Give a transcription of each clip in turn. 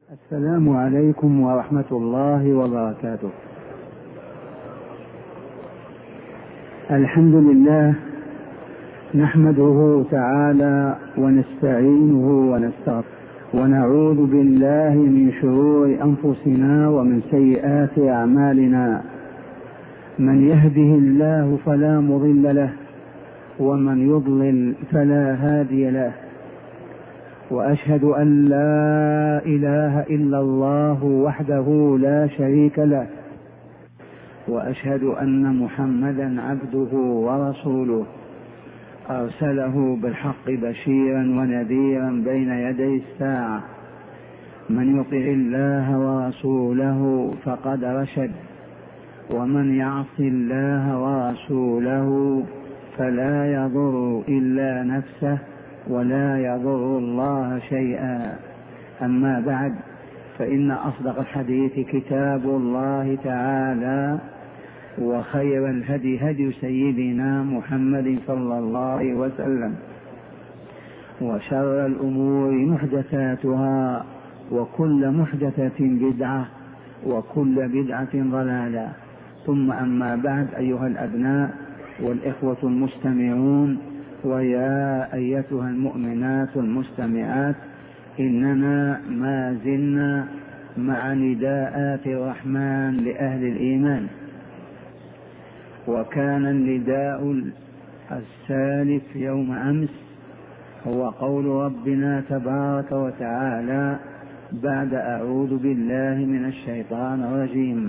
السلام عليكم ورحمة الله وبركاته. الحمد لله نحمده تعالى ونستعينه ونستغفره ونعوذ بالله من شرور أنفسنا ومن سيئات أعمالنا. من يهده الله فلا مضل له ومن يضلل فلا هادي له، وأشهد أن لا إله إلا الله وحده لا شريك له، وأشهد أن محمدا عبده ورسوله أرسله بالحق بشيرا ونذيرا بين يدي الساعة. من يطع الله ورسوله فقد رشد، ومن يعص الله ورسوله فلا يضر إلا نفسه ولا يضر الله شيئا. أما بعد، فإن أصدق الحديث كتاب الله تعالى، وخير الهدي هدي سيدنا محمد صلى الله عليه وسلم، وشر الأمور محدثاتها، وكل محدثة بدعة، وكل بدعة ضلالة. ثم أما بعد، أيها الأبناء والإخوة المستمعون، ويا أيتها المؤمنات المستمعات، إننا ما زلنا مع نداءات الرحمن لأهل الإيمان. وكان النداء السالف يوم أمس هو قول ربنا تبارك وتعالى بعد أعوذ بالله من الشيطان الرجيم: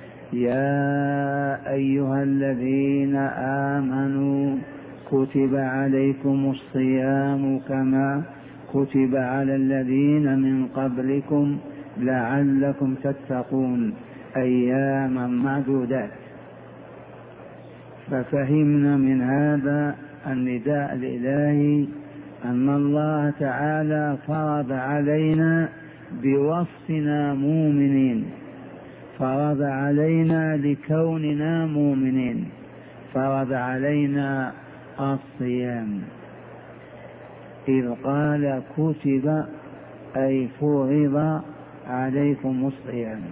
يا أيها الذين آمنوا كتب عليكم الصيام كما كتب على الذين من قبلكم لعلكم تتقون أياما معدودات. ففهمنا من هذا النداء الإلهي أن الله تعالى فرض علينا بوصفنا مؤمنين، فرض علينا لكوننا مؤمنين، فرض علينا الصيام. إذ قال كتب أي فرض عليكم الصيام.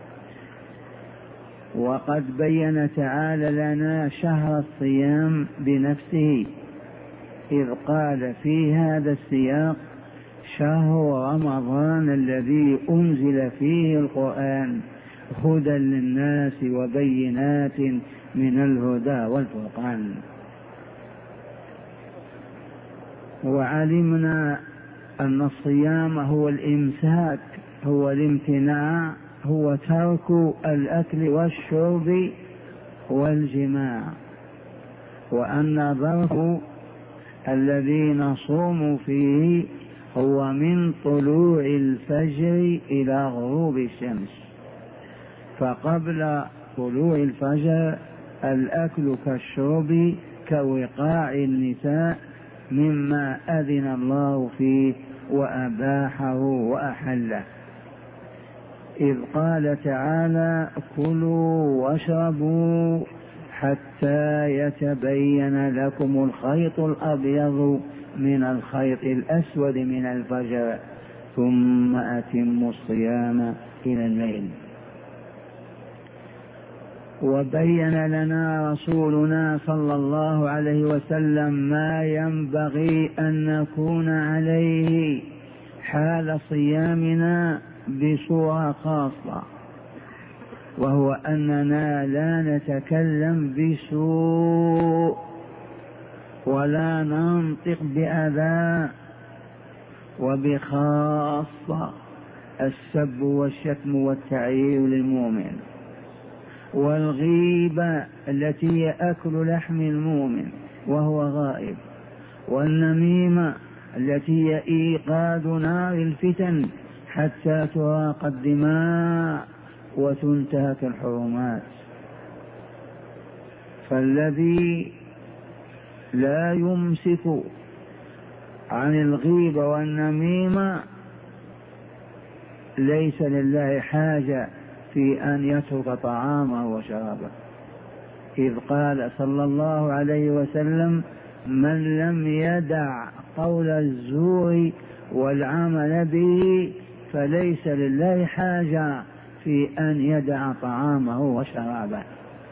وقد بين تعالى لنا شهر الصيام بنفسه، إذ قال في هذا السياق: شهر رمضان الذي أنزل فيه القرآن هدى للناس وبينات من الهدى والفرقان. وعلمنا أن الصيام هو الإمساك، هو الامتناع، هو ترك الأكل والشرب والجماع، وأن الظرف الذي نصوم فيه هو من طلوع الفجر إلى غروب الشمس. فقبل طلوع الفجر الأكل كالشرب كوقاع النساء مما أذن الله فيه وأباحه وأحله، إذ قال تعالى: كلوا واشربوا حتى يتبين لكم الخيط الأبيض من الخيط الأسود من الفجر ثم أتموا الصيام إلى الليل. وبين لنا رسولنا صلى الله عليه وسلم ما ينبغي أن نكون عليه حال صيامنا بصورة خاصة، وهو أننا لا نتكلم بسوء ولا ننطق بأذى، وبخاصة السب والشتم والتعيير للمؤمن، والغيبة التي هي أكل لحم المؤمن وهو غائب، والنميمة التي هي إيقاد نار الفتن حتى تراق الدماء وتنتهك الحرمات. فالذي لا يمسك عن الغيبة والنميمة ليس لله حاجة في أن يترك طعامه وشرابه، إذ قال صلى الله عليه وسلم: من لم يدع قول الزور والعمل به فليس لله حاجة في أن يدع طعامه وشرابه.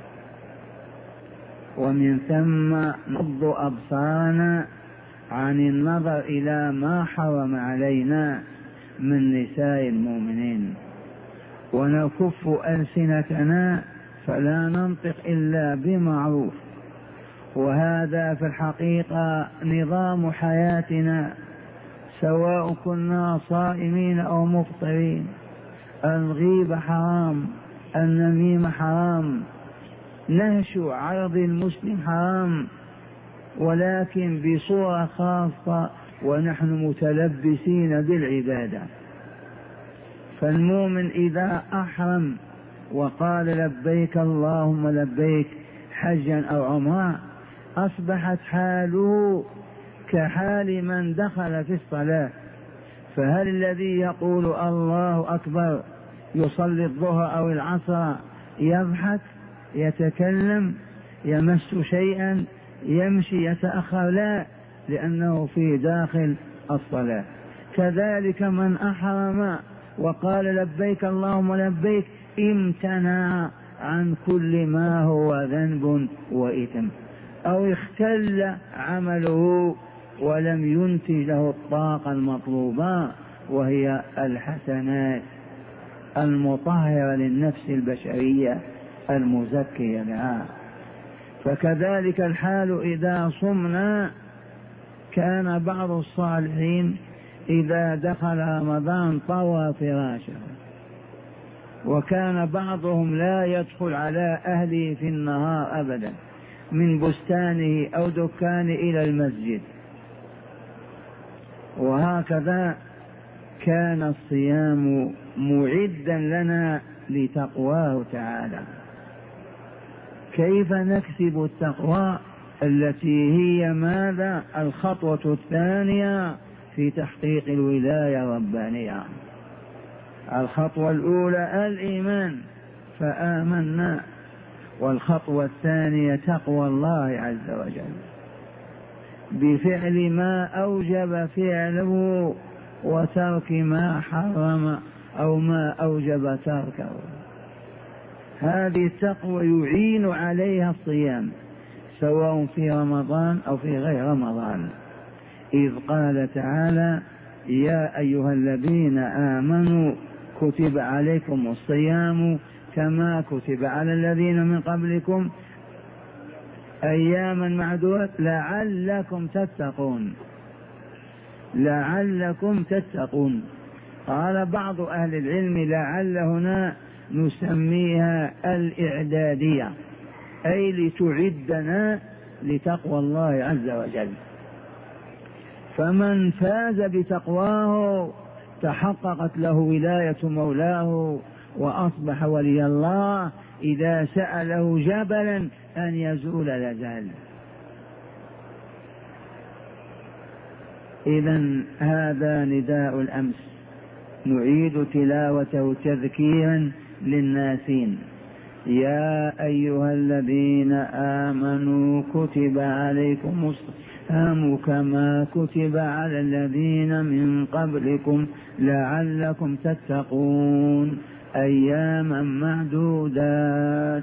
ومن ثم نغض أبصارنا عن النظر إلى ما حرم علينا من نساء المؤمنين، ونكف ألسنتنا فلا ننطق إلا بمعروف. وهذا في الحقيقة نظام حياتنا سواء كنا صائمين أو مفطرين. الغيبة حرام، النميمة حرام، نهش عرض المسلم حرام، ولكن بصورة خاصة ونحن متلبسين بالعبادة. فالمؤمن إذا أحرم وقال لبيك اللهم لبيك حجا أو عمرة أصبحت حاله كحال من دخل في الصلاة. فهل الذي يقول الله أكبر يصلي الظهر أو العصر يضحك يتكلم يمس شيئا يمشي يتأخر؟ لا، لأنه في داخل الصلاة. كذلك من أحرم وقال لبيك اللهم لبيك امتنع عن كل ما هو ذنب وإثم، أو اختل عمله ولم ينتج له الطاقة المطلوبة وهي الحسنات المطهرة للنفس البشرية المزكية لها. فكذلك الحال إذا صمنا. كان بعض الصالحين إذا دخل رمضان طوى فراشه، وكان بعضهم لا يدخل على أهله في النهار أبدا من بستانه أو دكانه إلى المسجد. وهكذا كان الصيام معدا لنا لتقواه تعالى. كيف نكسب التقوى التي هي ماذا؟ الخطوة الثانية في تحقيق الولاية الربانية. الخطوة الأولى الإيمان فآمنا، والخطوة الثانية تقوى الله عز وجل بفعل ما أوجب فعله وترك ما حرم أو ما أوجب تركه. هذه التقوى يعين عليها الصيام سواء في رمضان أو في غير رمضان، إذ قال تعالى يا أيها الذين آمنوا كتب عليكم الصيام كما كتب على الذين من قبلكم أياما معدودة لعلكم تتقون. لعلكم تتقون. قال بعض أهل العلم لعل هنا نسميها الإعدادية، أي لتعدنا لتقوى الله عز وجل. فمن فاز بتقواه تحققت له ولاية مولاه وأصبح ولي الله. إذا سأله جبلا أن يزول لزال. إذن هذا نداء الأمس نعيد تلاوته تذكيرا للناسين. يا أيها الذين آمنوا كتب عليكم الصيام كما كتب على الذين من قبلكم لعلكم تتقون أياما معدودات.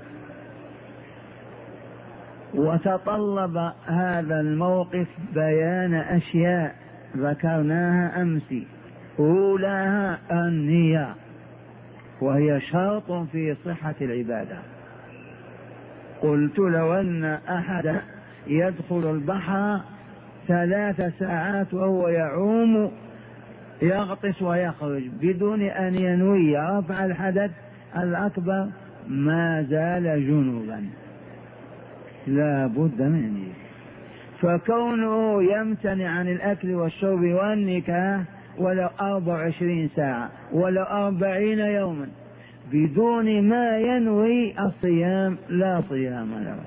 وتطلب هذا الموقف بيان أشياء ذكرناها أمس. أولاها النية، وهي شرط في صحة العبادة. قلت لو أن أحد يدخل البحر 3 ساعات وهو يعوم يغطس ويخرج بدون أن ينوي رفع الحدث الأكبر ما زال جنوبا، لا بد منه. فكونه يمتنع عن الأكل والشرب والنكاح ولو 24 ساعة ولو 40 يوما بدون ما ينوي الصيام لا صيام له.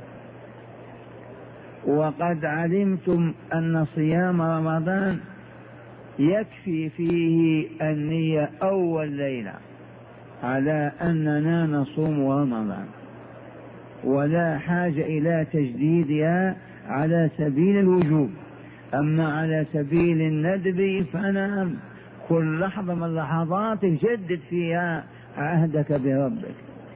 وقد علمتم أن صيام رمضان يكفي فيه النية أول ليلة على أننا نصوم رمضان، ولا حاجة إلى تجديدها على سبيل الوجوب. أما على سبيل الندب فنعم، كل لحظة من لحظاتك جدد فيها عهدك بربك.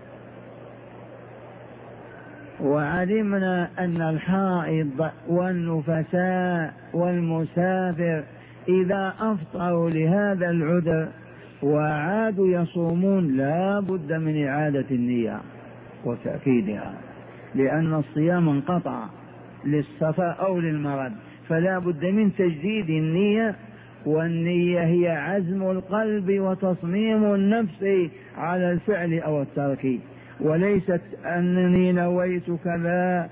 وعلمنا أن الحائض والنفساء والمسافر إذا أفطروا لهذا العذر وعادوا يصومون لا بد من إعادة النية وتأكيدها، لأن الصيام انقطع للصفاء أو للمرض، فلا بد من تجديد النية. والنية هي عزم القلب وتصميم النفس على الفعل أو الترك، وليست أنني نويت كذا،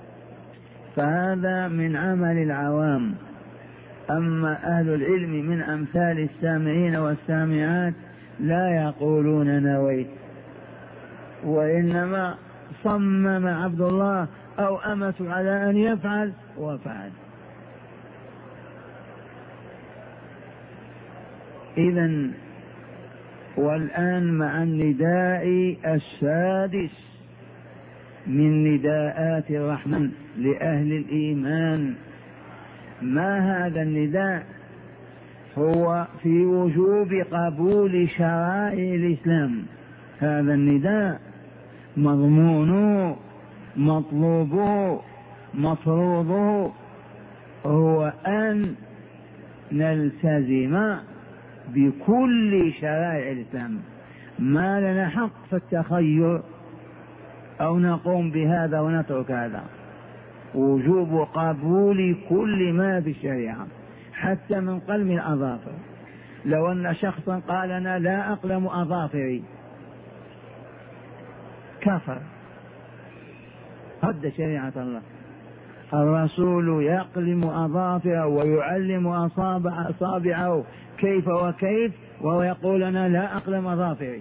فهذا من عمل العوام. أما أهل العلم من أمثال السامعين والسامعات لا يقولون نويت، وإنما صمم عبد الله أو أمة على أن يفعل وفعل. إذن والآن مع النداء السادس من نداءات الرحمن لأهل الإيمان. ما هذا النداء؟ هو في وجوب قبول شرائع الإسلام. هذا النداء مضمونه مطلوبه مفروضه هو أن نلتزم بكل شرائع الإسلام، ما لنا حق في التخير أو نقوم بهذا ونترك هذا. وجوب قبول كل ما في الشريعة حتى من قلم الأظافر. لو أن شخصا قال أنا لا أقلم أظافري كفر، رد شريعة الله. الرسول يقلم أظافره ويعلم أصابعه كيف وكيف، وهو يقول أنا لا أقلم أظافري.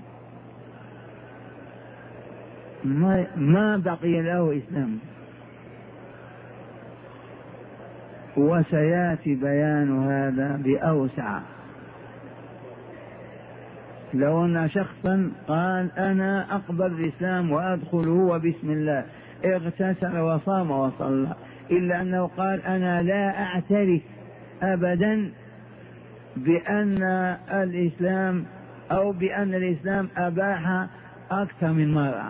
ما بقي له إسلام. وسيأتي بيان هذا بأوسع. لو أن شخصا قال أنا أقبل الإسلام وأدخله وبسم الله، اغتسل وصام وصلى، إلا أنه قال أنا لا أعترف أبدا بأن الإسلام أو بأن الإسلام أباح أكثر من مرة،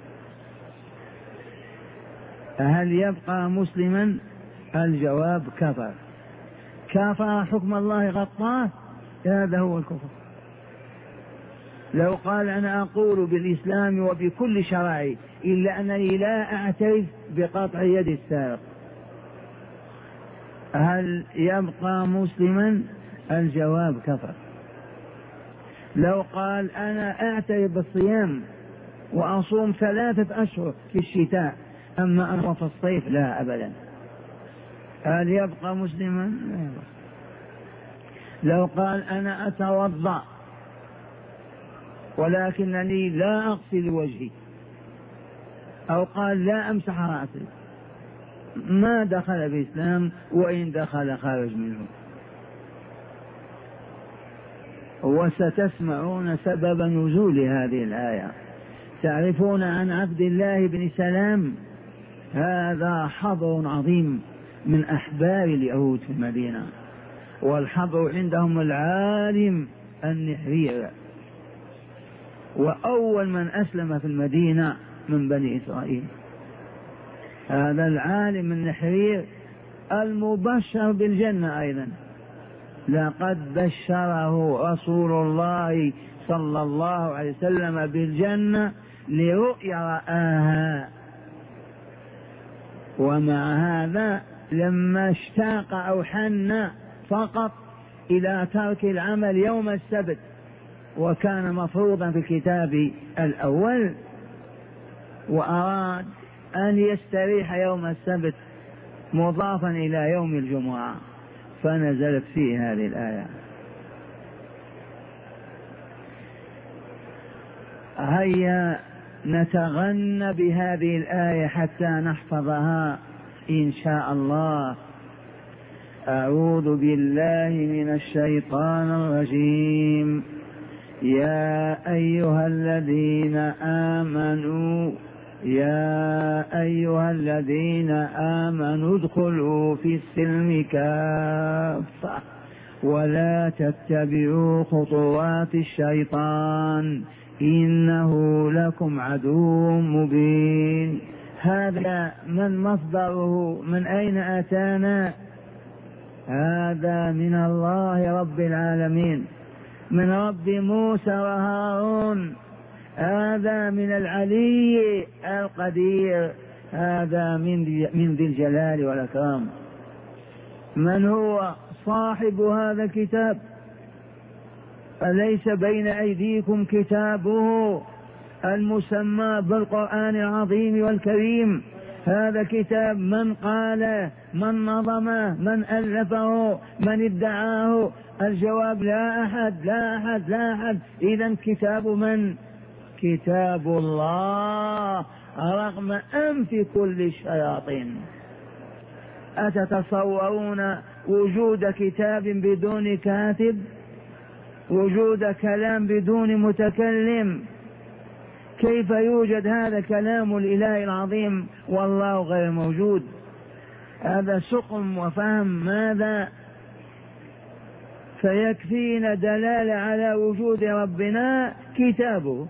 هل يبقى مسلما؟ الجواب كفر. كفر حكم الله غطاه، هذا هو الكفر. لو قال أنا أقول بالإسلام وبكل شرائع إلا أنني لا أعترف بقطع يد السارق، هل يبقى مسلما؟ الجواب كفر. لو قال أنا أعترف بالصيام وأصوم 3 أشهر في الشتاء أما أنا في الصيف لا أبدا، هل يبقى مسلما؟ لو قال أنا أتوضأ ولكنني لا أغسل وجهي، أو قال لا أمسح رأسي، ما دخل بالإسلام وإن دخل خارج منه. وستسمعون سبب نزول هذه الآية. تعرفون عن عبد الله بن سلام، هذا حبر عظيم من أحبار اليهود في المدينة، والحبر عندهم العالم النحرير، وأول من أسلم في المدينة من بني إسرائيل. هذا العالم النحرير المبشر بالجنة أيضا، لقد بشره رسول الله صلى الله عليه وسلم بالجنة لرؤيا رآها. ومع هذا لما اشتاق أو حن فقط إلى ترك العمل يوم السبت، وكان مفروضا في الكتاب الأول، وأراد أن يستريح يوم السبت مضافا إلى يوم الجمعة، فنزلت فيه هذه الآية. هيا نتغنى بهذه الآية حتى نحفظها إن شاء الله. أعوذ بالله من الشيطان الرجيم. يا أيها الذين آمنوا ادخلوا في السلم كافة ولا تتبعوا خطوات الشيطان إنه لكم عدو مبين. هذا من مصدره؟ من أين أتانا؟ هذا من الله رب العالمين، من رب موسى وهارون، هذا من العلي القدير، هذا من ذي الجلال والإكرام. من هو صاحب هذا الكتاب؟ أليس بين أيديكم كتابه المسمى بالقرآن العظيم والكريم؟ هذا كتاب من قال؟ من نظمه؟ من ألفه؟ من ادعاه؟ الجواب لا أحد لا أحد لا أحد. إذن كتاب من؟ كتاب الله، رغم أنف كل الشياطين. أتتصورون وجود كتاب بدون كاتب؟ وجود كلام بدون متكلم؟ كيف يوجد هذا كلام الإله العظيم والله غير موجود؟ هذا سقم وفهم ماذا؟ فيكفينا دلالة على وجود ربنا كتابه،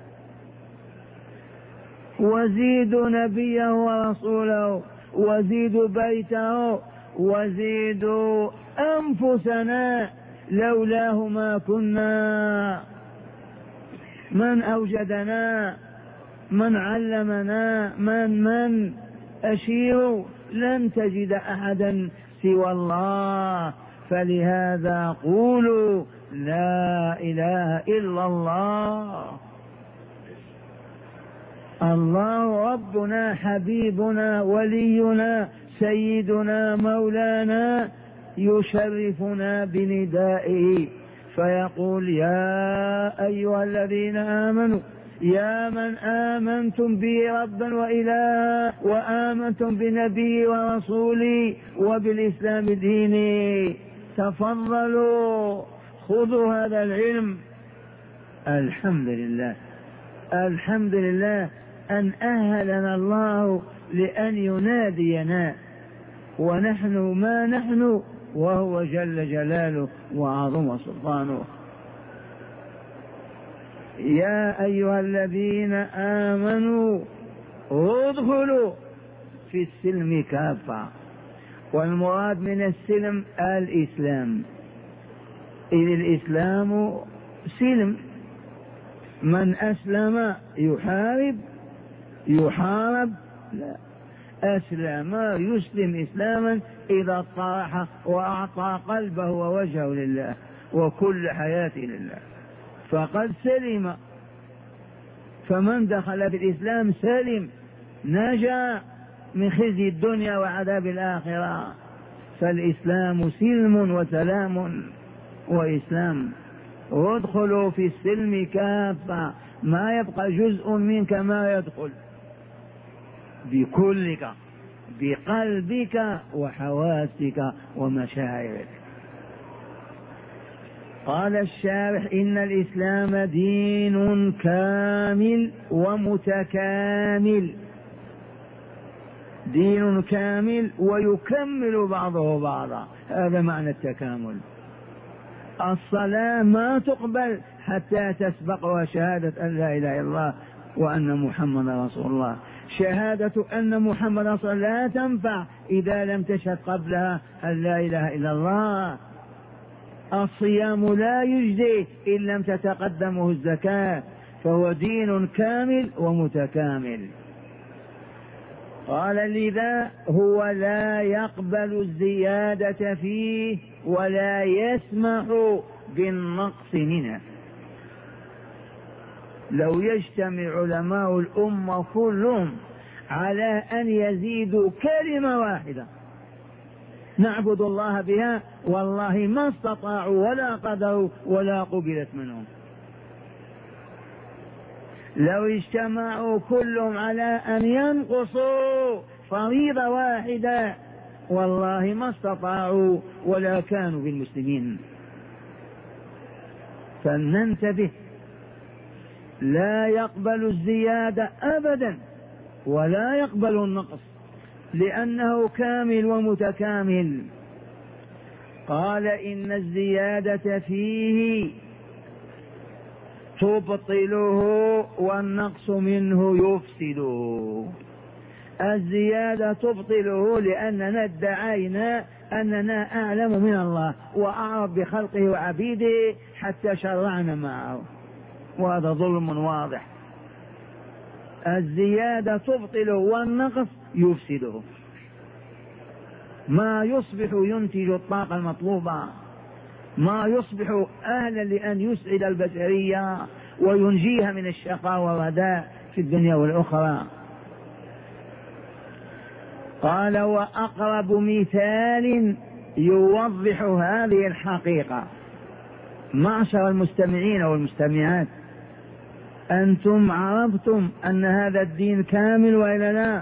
وزيدوا نبيه ورسوله، وزيدوا بيته، وزيدوا أنفسنا، لولاه ما كنا. من أوجدنا؟ من علمنا؟ من أشيروا؟ لن تجد أحدا سوى الله. فلهذا قولوا لا إله إلا الله. الله ربنا حبيبنا ولينا سيدنا مولانا، يشرفنا بندائه فيقول يا أيها الذين آمنوا، يا من آمنتم بي ربا وإلها وآمنتم بنبي ورسولي وبالإسلام ديني، تفضلوا خذوا هذا العلم. الحمد لله، الحمد لله أن أهلنا الله لأن ينادينا ونحن ما نحن وهو جل جلاله وعظم سلطانه. يا أيها الذين آمنوا ادخلوا في السلم كافة، والمراد من السلم الإسلام، إذ الإسلام سلم. من أسلم يحارب لا، أسلم يسلم إسلاما إذا طرح وأعطى قلبه ووجهه لله وكل حياته لله فقد سلم. فمن دخل في الإسلام سلم، نجا من خزي الدنيا وعذاب الآخرة. فالإسلام سلم وسلام وإسلام. وادخلوا في السلم كافة، ما يبقى جزء منك ما يدخل، بكلك بقلبك وحواسك ومشاعرك. قال الشارح إن الإسلام دين كامل ومتكامل، دين كامل ويكمل بعضه بعضا، هذا معنى التكامل. الصلاة ما تقبل حتى تسبقها شهادة أن لا إله إلا الله وأن محمد رسول الله. شهادة أن محمد رسول الله لا تنفع إذا لم تشهد قبلها أن لا إله إلا الله. الصيام لا يجزي إن لم تتقدمه الزكاة. فهو دين كامل ومتكامل. قال لذا هو لا يقبل الزيادة فيه ولا يسمح بالنقص منه. لو يجتمع علماء الأمة كلهم على أن يزيدوا كلمة واحدة نعبد الله بها، والله ما استطاعوا ولا قدروا ولا قبلت منهم. لو اجتمعوا كلهم على أن ينقصوا فريضة واحدة والله ما استطاعوا ولا كانوا بالمسلمين. فلننتبه، لا يقبل الزيادة أبدا ولا يقبل النقص، لأنه كامل ومتكامل. قال إن الزيادة فيه تبطله والنقص منه يفسده. الزيادة تبطله لأننا ادعينا أننا أعلم من الله وأعرف بخلقه وعبيده حتى شرعنا معه، وهذا ظلم واضح. الزيادة تبطله والنقص يفسده، ما يصبح ينتج الطاقة المطلوبة، ما يصبح أهلا لأن يسعد البشرية وينجيها من الشقاء والرداء في الدنيا والأخرى. قال وأقرب مثال يوضح هذه الحقيقة، معشر المستمعين والمستمعات، أنتم عرفتم أن هذا الدين كامل وإلا لا؟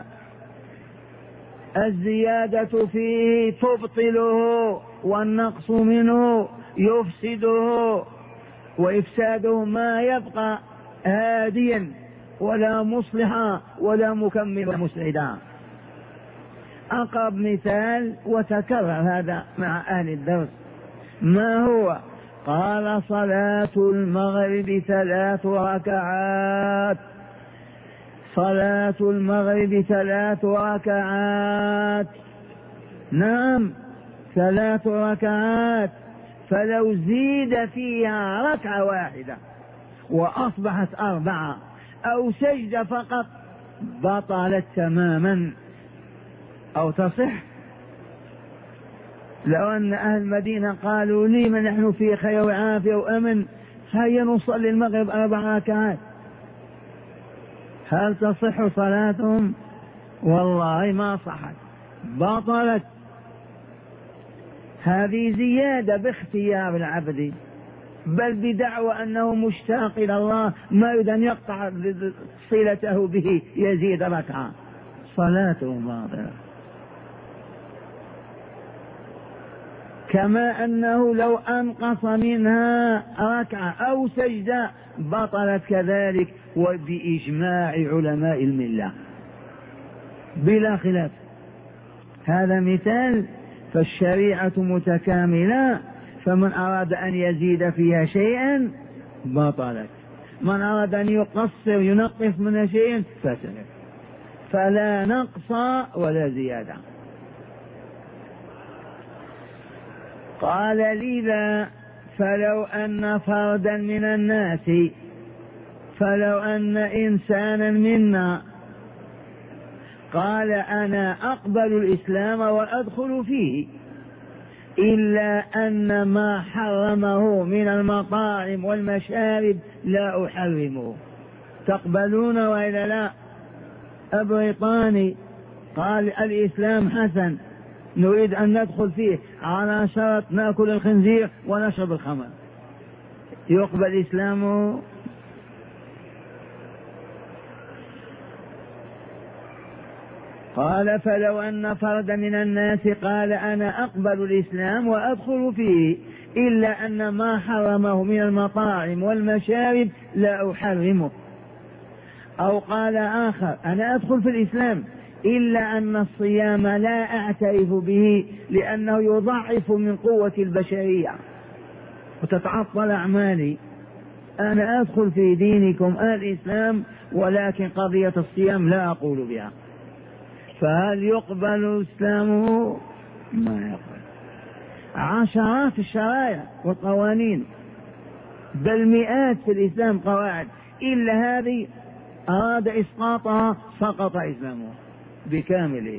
الزيادة فيه تبطله والنقص منه يفسده، وإفساده ما يبقى هاديا ولا مصلحا ولا مكملا مسعدا. أقرب مثال وتكرر هذا مع أهل الدرس، ما هو؟ قال صلاة المغرب 3 ركعات، صلاة المغرب 3 ركعات، نعم 3 ركعات، فلو زيد فيها ركعة واحدة وأصبحت 4 أو سجدة فقط بطلت تماما أو تصح. لو أن أهل المدينة قالوا لي ما نحن في خير وعافية وأمن، هيا نصلي المغرب 4 ركعات، هل تصح صلاتهم؟ والله ما صحت، بطلت. هذه زيادة باختيار العبد، بل بدعوى أنه مشتاق إلى الله ما يريد أن يقطع صلته به يزيد ركعة، صلاته باطلة. كما أنه لو أنقص منها ركعة أو سجدة بطلت كذلك، وبإجماع علماء الملة بلا خلاف. هذا مثال، فالشريعة متكاملة، فمن أراد أن يزيد فيها شيئا بطلت، من أراد أن يقصر ينقص من شيء فسدت، فلا نقص ولا زيادة. قال لذا فلو أن فردا من الناس، فلو أن إنسانا منا قال أنا أقبل الإسلام وأدخل فيه، إلا أن ما حرمه من المطاعم والمشارب لا أحرمه، تقبلون وإلا لا؟ بريطاني قال الإسلام حسن نريد أن ندخل فيه على شرط نأكل الخنزير ونشرب الخمر، يقبل إسلامه؟ قال فلو أن فردا من الناس قال أنا أقبل الإسلام وأدخل فيه، إلا أن ما حرمه من المطاعم والمشارب لا أحرمه. أو قال آخر أنا أدخل في الإسلام إلا أن الصيام لا أعترف به لأنه يضعف من قوة البشرية وتتعطل أعمالي، أنا أدخل في دينكم الإسلام ولكن قضية الصيام لا أقول بها. فهل يقبل إسلامه؟ ما يقبل. عشرات الشرائع والقوانين بل مئات في الإسلام قواعد، إلا هذه أراد إسقاطها سقط إسلامه بكامله.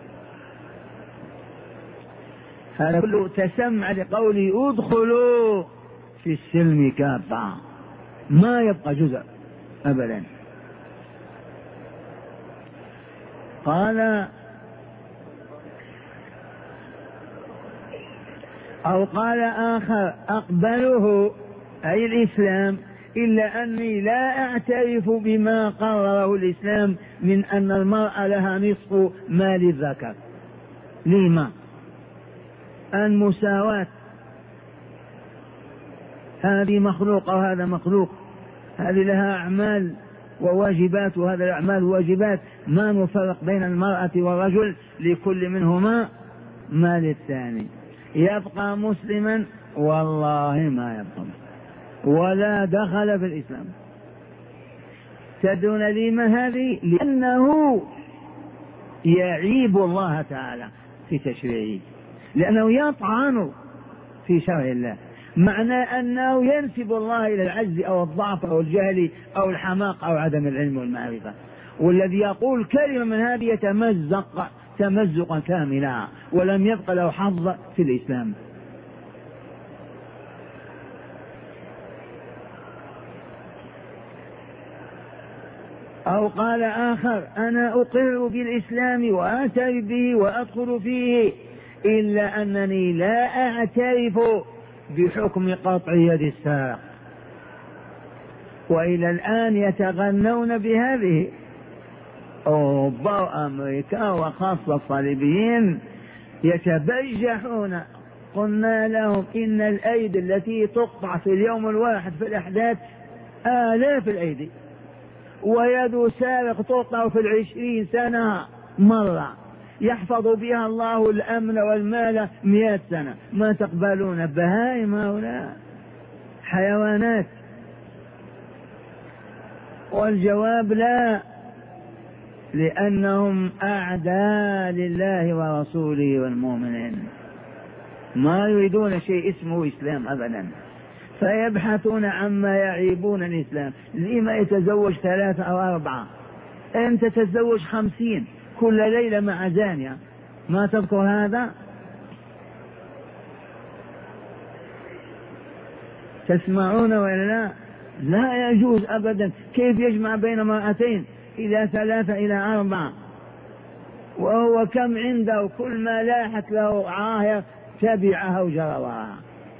هذا كله تسمع لقوله ادخلوا في السلم كافة، ما يبقى جزء أبدا. قال أو قال آخر أقبله أي الإسلام إلا أني لا أعترف بما قرره الإسلام من أن المرأة لها نصف مال الذكر. لما؟ المساواة، هذه مخلوقة وهذا مخلوق، هذه لها أعمال وواجبات وهذا الأعمال وواجبات، ما نفرق بين المرأة والرجل، لكل منهما مال الثاني. يبقى مسلما والله ما يبقى ولا دخل في الإسلام. تدرون لي ما هذه؟ لأنه يعيب الله تعالى في تشريعه، لأنه يطعن في شرع الله، معنى أنه ينسب الله إلى العجز أو الضعف أو الجهل أو الحماق أو عدم العلم والمعرفة. والذي يقول كلمة من هذه يتمزق تمزقا كاملا ولم يبق له حظ في الإسلام. أو قال آخر: أنا أقر بالإسلام وأعترف به وأدخل فيه، إلا أنني لا أعترف بحكم قطع يد السارق. وإلى الآن يتغنون بهذه. أوروبا وأمريكا وخاصة الصليبيين يتبجحون. قلنا لهم إن الأيدي التي تقطع في اليوم الواحد في الأحداث آلاف الأيدي، ويد سارق تقطع في 20 سنة مرة، يحفظ بها الله الأمن والمال 100 سنة. ما تقبلون؟ بهائم هؤلاء، حيوانات. والجواب لا، لأنهم أعداء لله ورسوله والمؤمنين، ما يريدون شيء اسمه إسلام أبدا، فيبحثون عما يعيبون الإسلام. لما يتزوج 3 أو 4؟ أنت تتزوج 50 كل ليلة مع زانية، ما تذكر هذا؟ تسمعون ولا لا؟ لا يجوز أبدا. كيف يجمع بين امرأتين إلى 3 إلى 4؟ وهو كم عنده كل ما لاحت له عاهر تبعها وجرواها.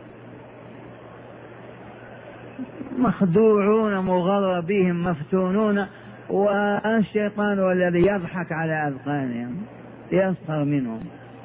مخدوعون مغربين مفتونون، والشيطان هو الذي يضحك على أذقانهم يسخر منهم.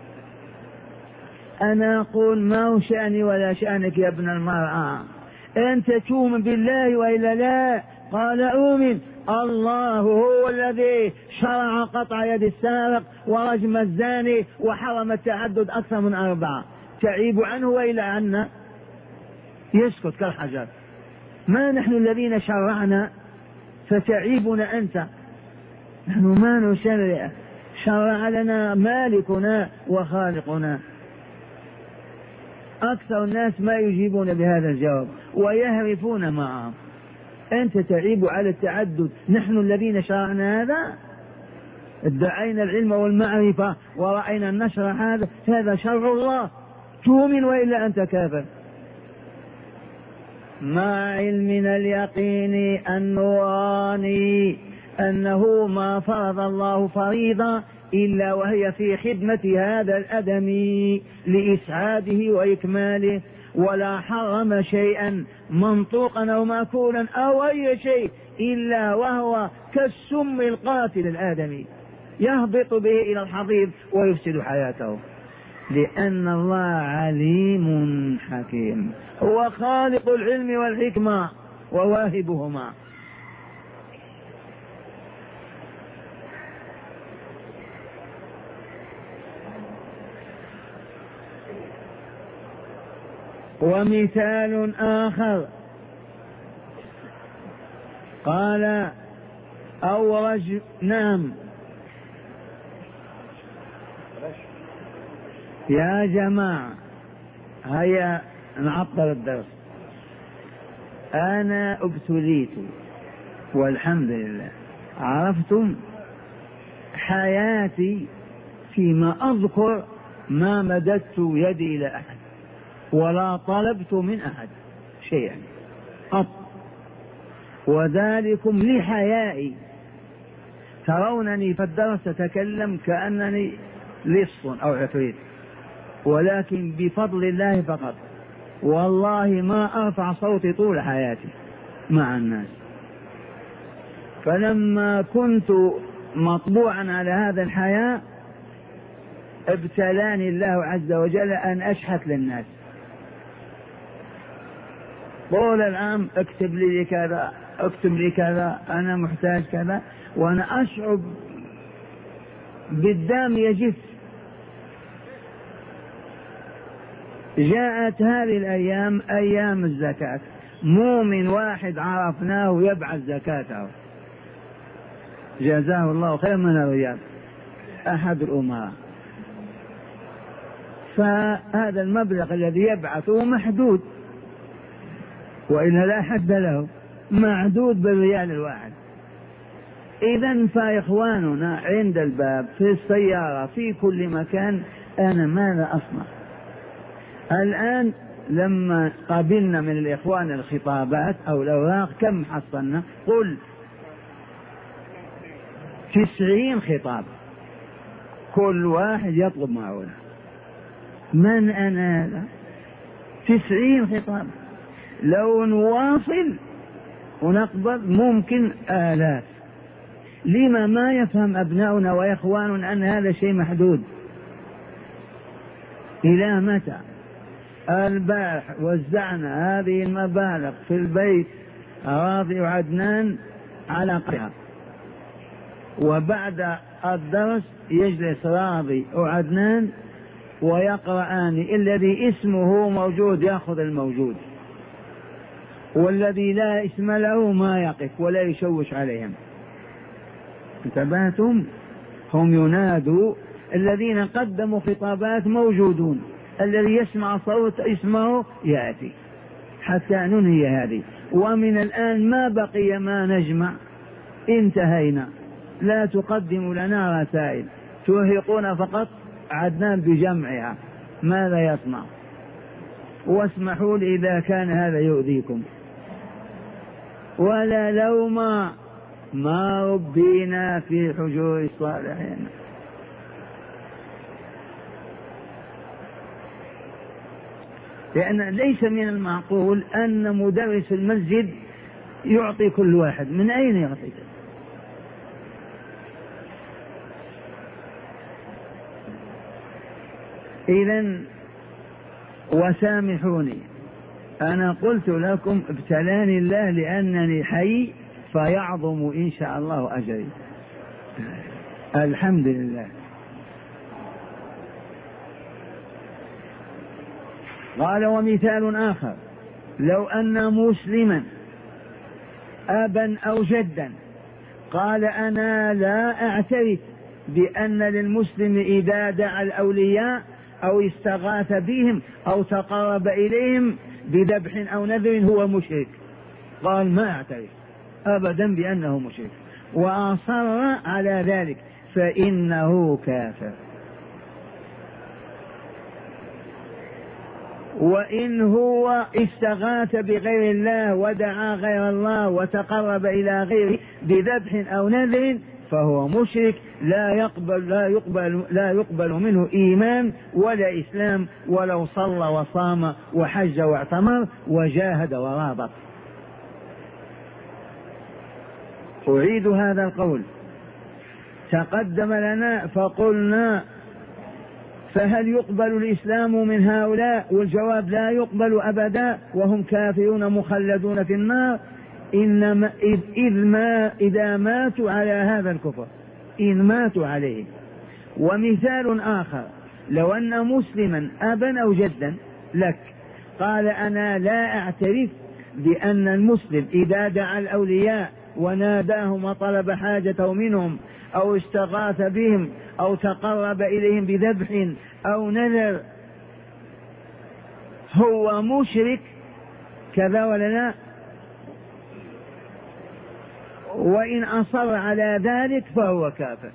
أنا أقول ما هو شأني ولا شأنك يا ابن المرأة، أنت تؤمن بالله وإلا لا؟ قال أؤمن. الله هو الذي شرع قطع يد السارق ورجم الزاني وحرم التعدد أكثر من 4. تعيب عنه وإلا عنا؟ يسكت كالحجر. ما نحن الذين شرعنا فتعيبنا أنت؟ نحن ما نشرع، شرع لنا مالكنا وخالقنا. أكثر الناس ما يجيبون بهذا الجواب ويهرفون معهم. أنت تعيب على التعدد، نحن الذين شرعنا هذا؟ ادعينا العلم والمعرفة ورأينا النشر، هذا شرع الله. تؤمن وإلا أنت كافر. مع علمنا اليقين النوراني أنه ما فرض الله فريضة إلا وهي في خدمة هذا الأدمي لإسعاده وإكماله، ولا حرم شيئا منطوقا أو مأكولا أو أي شيء إلا وهو كالسم القاتل الآدمي يهبط به إلى الحضيض ويفسد حياته. لأن الله عليم حكيم، هو خالق العلم والحكمة وواهبهما. ومثال آخر قال أو رجل، نعم يا جماعة هيا نعطل الدرس. أنا ابتليت والحمد لله، عرفتم حياتي فيما أذكر ما مددت يدي إلى أحد ولا طلبت من أحد شيئا قط، وذلكم لحيائي. ترونني في الدرس أتكلم كأنني لص أو عفريت، ولكن بفضل الله فقط، والله ما أرفع صوتي طول حياتي مع الناس. فلما كنت مطبوعا على هذا الحياء ابتلاني الله عز وجل أن أشحت للناس طول العام، اكتب لي كذا اكتب لي كذا، أنا محتاج كذا، وأنا أشعر بالدم يجف. جاءت هذه الأيام أيام الزكاة، مؤمن واحد عرفناه يبعث زكاته، جزاه الله خير من الرياض أحد الأمراء. فهذا المبلغ الذي يبعثه محدود، وإلا لا حد له، معدود بالريال الواحد. إذن فإخواننا عند الباب، في السيارة، في كل مكان، أنا ماذا أصنع؟ الآن لما قابلنا من الإخوان الخطابات أو الأوراق كم حصلنا؟ قل 90 خطاب، كل واحد يطلب معونه. من أنا هذا؟ 90 خطاب، لو نواصل ونقبض ممكن آلاف. لما ما يفهم أبناؤنا وإخواننا أن هذا شيء محدود؟ إلى متى؟ البارح وزعنا هذه المبالغ في البيت راضي وعدنان على قرها، وبعد الدرس يجلس راضي وعدنان ويقرآن، الذي اسمه موجود يأخذ الموجود، والذي لا اسم له ما يقف ولا يشوش عليهم. انتبهتم؟ هم ينادوا، الذين قدموا خطابات موجودون، الذي يسمع صوت اسمه يأتي حتى ننهي هذه. ومن الآن ما بقي ما نجمع، انتهينا، لا تقدموا لنا رسائل، ترهقون فقط عدنان بجمعها، ماذا يصنع؟ واسمحوا لي إذا كان هذا يؤذيكم، ولا لوم، ما ربينا في حجور الصالحين. لأن ليس من المعقول أن مدرس المسجد يعطي كل واحد، من أين يعطي؟ إذن وسامحوني، أنا قلت لكم ابتلاني الله لأنني حي فيعظم إن شاء الله أجري، الحمد لله. قال ومثال آخر، لو أن مسلما أبا أو جدا قال أنا لا أعترف بأن للمسلم إذا دعا الأولياء أو استغاث بهم أو تقرب إليهم بذبح أو نذر هو مشرك، قال ما أعترف أبدا بأنه مشرك وأصر على ذلك، فإنه كافر. وإن هو استغاث بغير الله ودعا غير الله وتقرب إلى غيره بذبح أو نذر فهو مشرك، لا يقبل منه إيمان ولا إسلام، ولو صلى وصام وحج واعتمر وجاهد ورابط. أعيد هذا القول، تقدم لنا فقلنا فهل يقبل الإسلام من هؤلاء؟ والجواب لا يقبل أبدا، وهم كافرون مخلدون في النار إذا ماتوا على هذا الكفر، إن ماتوا عليه. ومثال آخر، لو أن مسلما أبا أو جدا لك قال أنا لا أعترف بأن المسلم إذا دعا الأولياء وناداهم وطلب حاجته منهم أو استغاث بهم أو تقرب إليهم بذبح أو نذر هو مشرك، كذا ولا لا؟ وإن أصر على ذلك فهو كافر.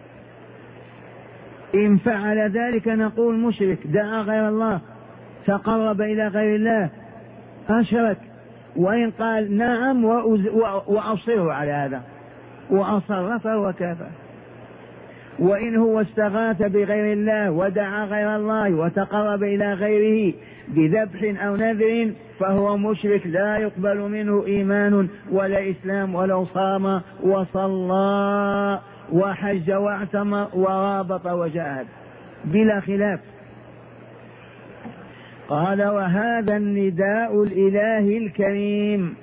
إن فعل ذلك نقول مشرك، دعا غير الله، تقرب إلى غير الله، أشرك. وإن قال نعم وأصره على هذا وأصر فهو كافر. وإن هو استغاث بغير الله ودعا غير الله وتقرب إلى غيره بذبح أو نذر فهو مشرك، لا يقبل منه إيمان ولا إسلام، ولو صام وصلى وحج واعتمر ورابط وجاهد بلا خلاف. قال وهذا النداء الإلهي الكريم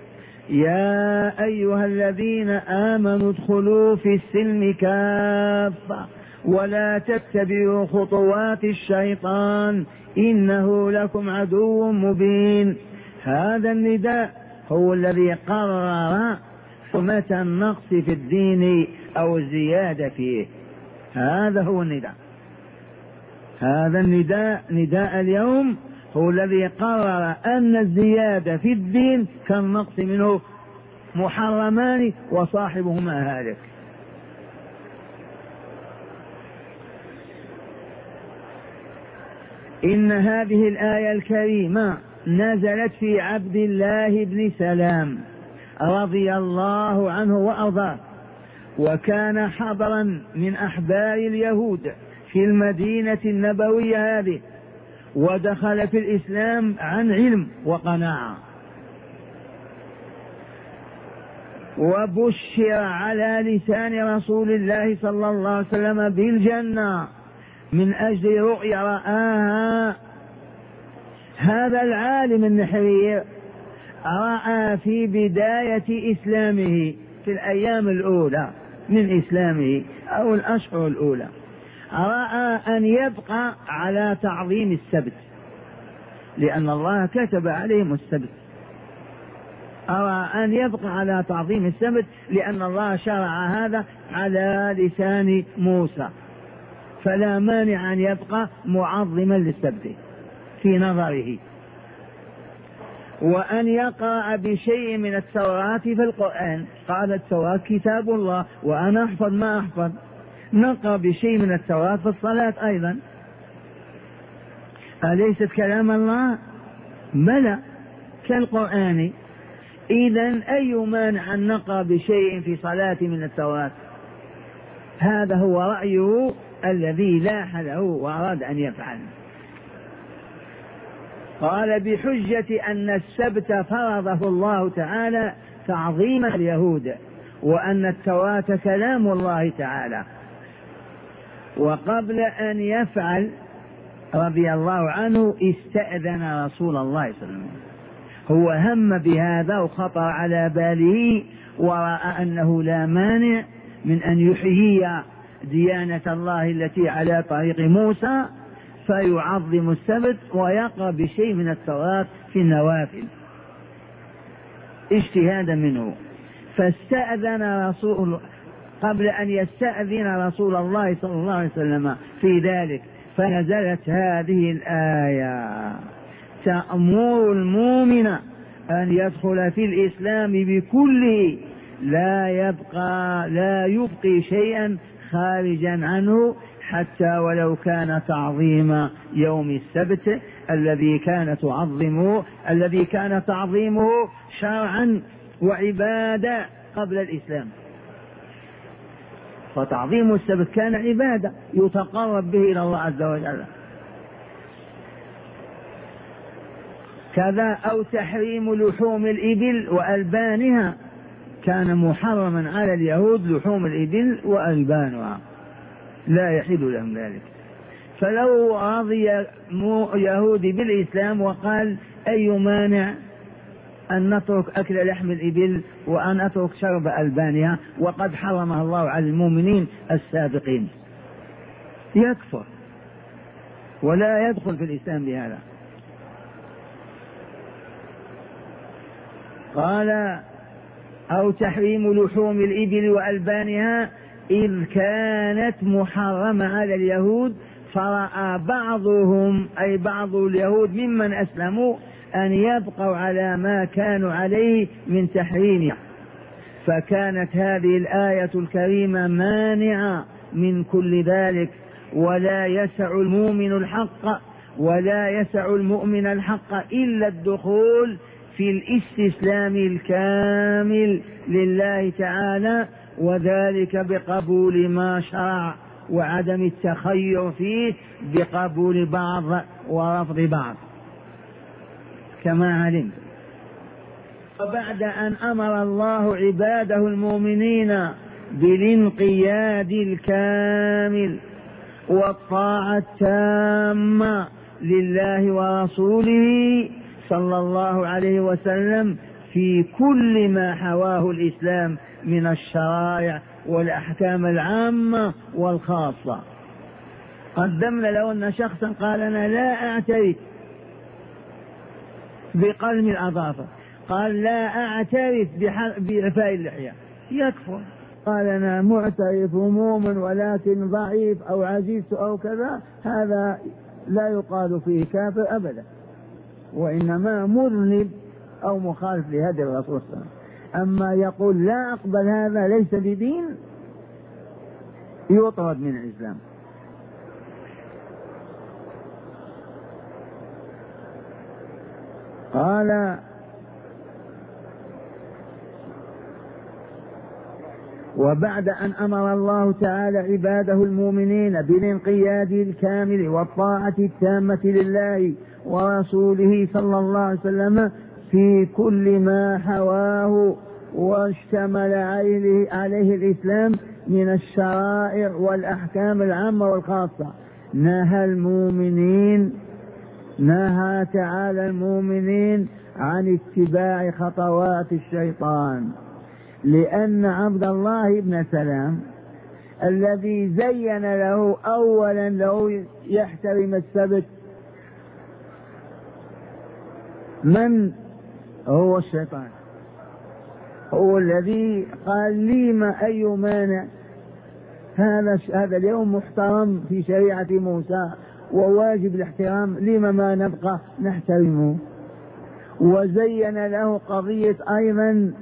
يا أيها الذين آمنوا ادخلوا في السلم كافة ولا تتبعوا خطوات الشيطان إنه لكم عدو مبين. هذا النداء هو الذي قرر حرمة النقص في الدين أو الزيادة فيه. هذا هو النداء. هذا النداء نداء اليوم هو الذي قرر أن الزيادة في الدين كالنقص منه محرمان وصاحبهما هالك. إن هذه الآية الكريمة نزلت في عبد الله بن سلام رضي الله عنه وأرضاه، وكان حبرا من أحبار اليهود في المدينة النبوية هذه، ودخل في الإسلام عن علم وقناعة، وبشر على لسان رسول الله صلى الله عليه وسلم بالجنة من أجل رؤيا رآها. هذا العالم النحري رأى في بداية إسلامه في الأيام الأولى من إسلامه أو الأشهر الأولى، رأى أن يبقى على تعظيم السبت لأن الله كتب عليهم السبت، أرى أن يبقى على تعظيم السبت لأن الله شرع هذا على لسان موسى، فلا مانع أن يبقى معظما للسبت في نظره، وأن يقرأ بشيء من التوراة في القرآن. قال التوراة كتاب الله وأنا أحفظ ما أحفظ، نقرأ بشيء من التوراة في الصلاة أيضا، أليست كلام الله؟ بلى كالقرآن. إذن أي مانع أن نقرأ بشيء في صلاة من التوراة؟ هذا هو رأيه الذي لاح له وأراد أن يفعل. قال بحجة أن السبت فرضه الله تعالى تعظيم اليهود، وأن التوراة كلام الله تعالى. وقبل أن يفعل رضي الله عنه استأذن رسول الله صلى الله عليه وسلم، هو هم بهذا وخطر على باله، ورأى أنه لا مانع من أن يحيي ديانة الله التي على طريق موسى، فيعظم السبت ويقرأ بشيء من التوراة في النوافل اجتهادا منه. فاستأذن رسول قبل أن يستأذن رسول الله صلى الله عليه وسلم في ذلك، فنزلت هذه الآية تأمر المؤمن أن يدخل في الإسلام بكله، لا يبقي شيئا خارجا عنه، حتى ولو كان تعظيم يوم السبت الذي كان تعظيمه شرعا وعبادة قبل الإسلام. فتعظيم السبت كان عبادة يتقرب به إلى الله عز وجل. كذا أو تحريم لحوم الإبل وألبانها، كان محرما على اليهود لحوم الإبل وألبانها، لا يحل لهم ذلك. فلو رضي يهودي بالإسلام وقال أي مانع أن نترك أكل لحم الإبل وأن أترك شرب ألبانها وقد حرمها الله على المؤمنين السابقين، يكفر ولا يدخل في الإسلام بهذا. قال أو تحريم لحوم الإبل وألبانها إذ كانت محرمة على اليهود، فرأى بعضهم أي بعض اليهود ممن أسلموا أن يبقوا على ما كانوا عليه من تحريمها، فكانت هذه الآية الكريمة مانعة من كل ذلك. ولا يسع المؤمن الحق إلا الدخول في الاستسلام الكامل لله تعالى، وذلك بقبول ما شرع وعدم التخير فيه، بقبول بعض ورفض بعض كما علم. وبعد أن أمر الله عباده المؤمنين بالانقياد الكامل والطاعة التامة لله ورسوله صلى الله عليه وسلم في كل ما حواه الإسلام من الشرائع والأحكام العامة والخاصة. قدمنا لو أن شخصا قال أنا لا أعترف بقلم الأظافر، قال لا أعترف بإعفاء اللحية، يكفر. قال أنا معترف مؤمن ولكن ضعيف أو عجزت أو كذا، هذا لا يقال فيه كافر أبدا، وإنما مذنب أو مخالف لهدي الرسول صلى الله عليه وسلم. أما يقول لا أقبل هذا ليس بدين، يطرد من الإسلام. قال وبعد أن أمر الله تعالى عباده المؤمنين بالانقياد الكامل والطاعة التامة لله ورسوله صلى الله عليه وسلم في كل ما حواه واشتمل عليه الإسلام من الشرائع والأحكام العامة والخاصة، نهى تعالى المؤمنين عن اتباع خطوات الشيطان، لأن عبد الله بن سلام الذي زين له أولا له يحترم السبت، من هو؟ الشيطان، هو الذي قال لي ما أي مانع، هذا اليوم محترم في شريعة موسى وواجب الاحترام، لما ما نبقى نحترمه. وزين له قضية أيضا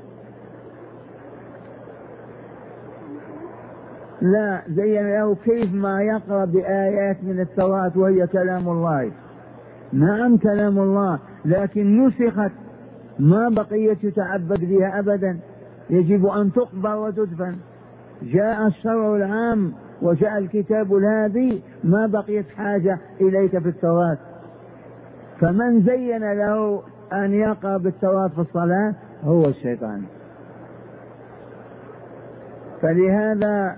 لا زين له كيف ما يقرأ بآيات من التوراة وهي كلام الله، نعم كلام الله، لكن نسخت ما بقيت يتعبد بها أبدا، يجب أن تقبر وتدفن. جاء الشرع العام وجاء الكتاب الهادي، ما بقيت حاجة إليك في التوراة. فمن زين له أن يقرأ بالتوراة في الصلاة هو الشيطان. فلهذا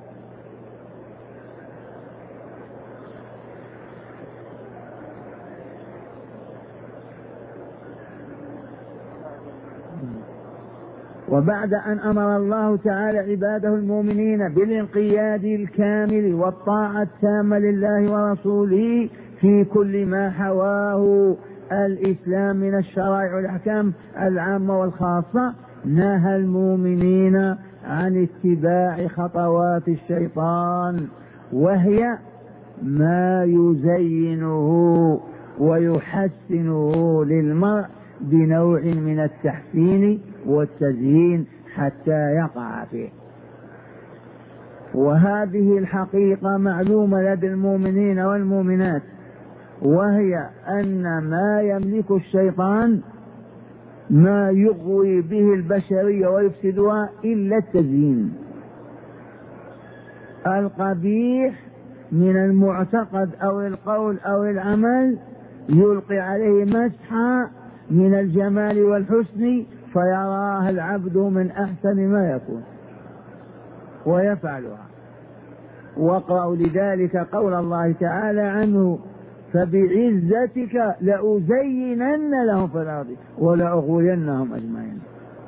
وبعد أن أمر الله تعالى عباده المؤمنين بالانقياد الكامل والطاعة التامة لله ورسوله في كل ما حواه الإسلام من الشرائع والأحكام العامة والخاصة، نهى المؤمنين عن اتباع خطوات الشيطان، وهي ما يزينه ويحسنه للمرء بنوع من التحسين والتزيين حتى يقع فيه. وهذه الحقيقة معلومة لدى المؤمنين والمؤمنات، وهي أن ما يملك الشيطان ما يغوي به البشرية ويفسدها إلا التزيين. القبيح من المعتقد أو القول أو العمل يلقي عليه مسحة من الجمال والحسن، فيراه العبد من أحسن ما يكون ويفعلها. واقرأوا لذلك قول الله تعالى عنه: فبعزتك لأزينن لهم في الأرض ولأغوينهم أجمعين.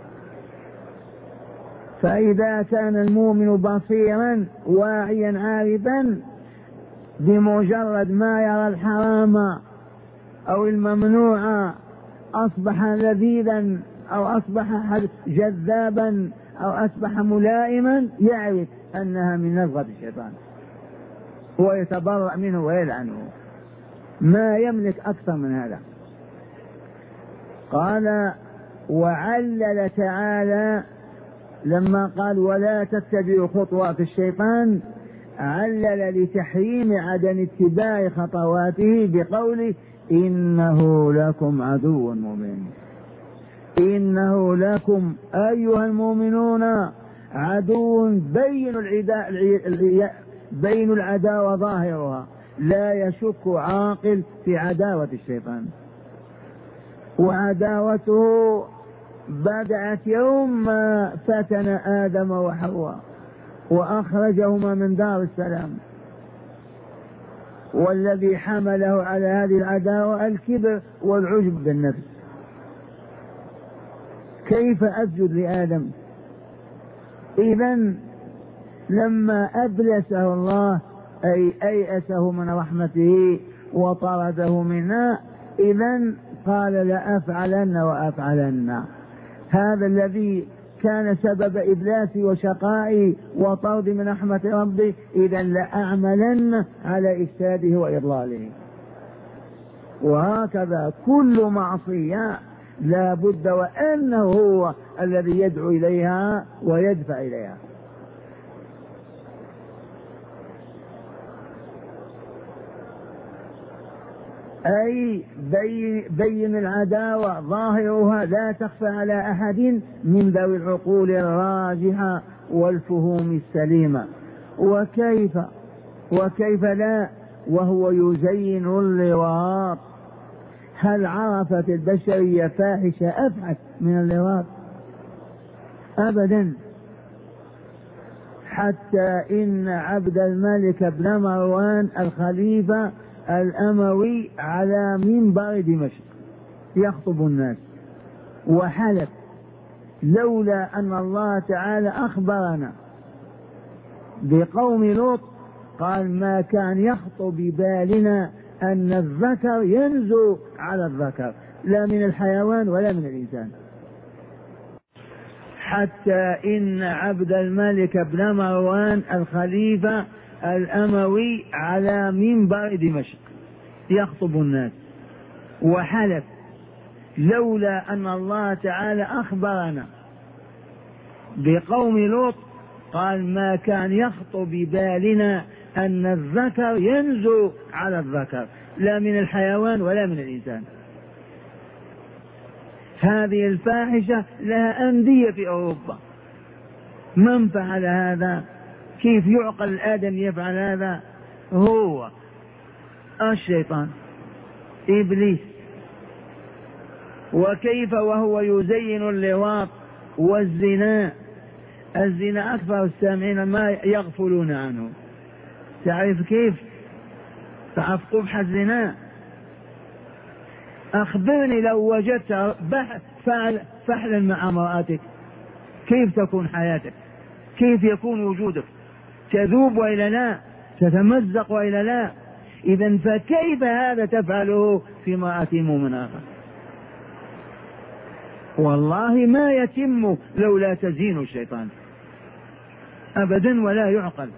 فإذا كان المؤمن بصيرا واعيا عارفا، بمجرد ما يرى الحرام أو الممنوع أصبح لذيذا أو أصبح جذابا أو أصبح ملائما، يعرف أنها من نزغة الشيطان ويتبرأ منه ويلعنه. ما يملك أكثر من هذا. قال وعلل تعالى لما قال ولا تتبعوا خطوات الشيطان، علل لتحريم عدم اتباع خطواته بقوله: إنه لكم عدو مبين. إنه لكم أيها المؤمنون عدو بين العداوة ظاهرها، لا يشك عاقل في عداوة الشيطان. وعداوته بدأت يوم ما فتن آدم وحواء وأخرجهما من دار السلام، والذي حمله على هذه العداوة الكبر والعجب بالنفس. كيف أسجد لآدم؟ إذن لما أبلسه الله أي أيأسه من رحمته وطرده منا، إذن قال لأفعلن وأفعلن. هذا الذي كان سبب إبلاسي وشقائي وطرد من رحمة ربي، إذن لأعملن على إفساده وإضلاله. وهكذا كل معصية لا بد وأنه هو الذي يدعو إليها ويدفع إليها. أي بين العداوة ظاهرها لا تخفى على أحد من ذوي العقول الراجحة والفهوم السليمة. وكيف لا وهو يزين اللواط؟ هل عرفت البشرية فاحشة أفحش من اللواط؟ أبدا. حتى إن عبد الملك بن مروان الخليفة الأموي على منبر دمشق يخطب الناس وحلف لولا أن الله تعالى أخبرنا بقوم لوط، قال ما كان يخطر ببالنا أن الذكر ينزو على الذكر، لا من الحيوان ولا من الإنسان. حتى إن عبد الملك بن مروان الخليفة الأموي على منبر دمشق يخطب الناس وحلف لولا أن الله تعالى أخبرنا بقوم لوط، قال ما كان يخطر ببالنا أن الذكر ينزو على الذكر، لا من الحيوان ولا من الإنسان. هذه الفاحشة لها أندية في أوروبا. من فعل هذا؟ كيف يعقل الآدم يفعل هذا؟ هو الشيطان إبليس. وكيف وهو يزين اللواط والزنا؟ الزنا أكثر السامعين ما يغفلون عنه. تعرف كيف؟ تعرف قبح الزنا؟ أخبرني لو وجدت فعلا مع امرأتك كيف تكون حياتك؟ كيف يكون وجودك؟ تذوب وإلا لا؟ تتمزق وإلا لا؟ إذن فكيف هذا تفعله في امرأة مؤمن آخر؟ والله ما يتم لولا تزيين الشيطان أبدا ولا يعقل.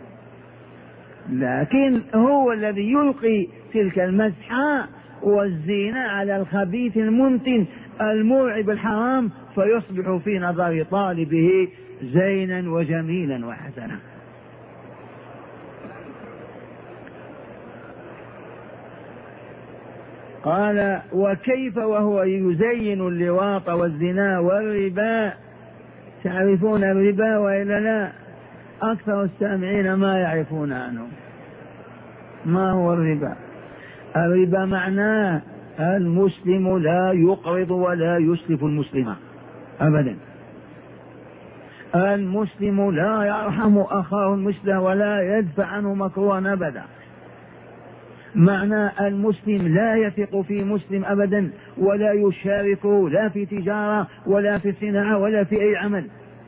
لكن هو الذي يلقي تلك المسحة والزينة على الخبيث المنتن المرعب الحرام، فيصبح في نظر طالبه زينا وجميلا وحسنا. قال وكيف وهو يزين اللواط والزنا والربا؟ تعرفون الربا وإلا لا؟ أكثر السامعين ما يعرفون عنه. ما هو الربا؟ الربا معناه المسلم لا يقرض ولا يسلف المسلم أبدا. المسلم لا يرحم أخاه المسلم ولا يدفع عنه مكروها أبدا. معنى المسلم لا يثق في مسلم أبدا ولا يشاركه لا في تجارة ولا في صناعة ولا في أي عمل.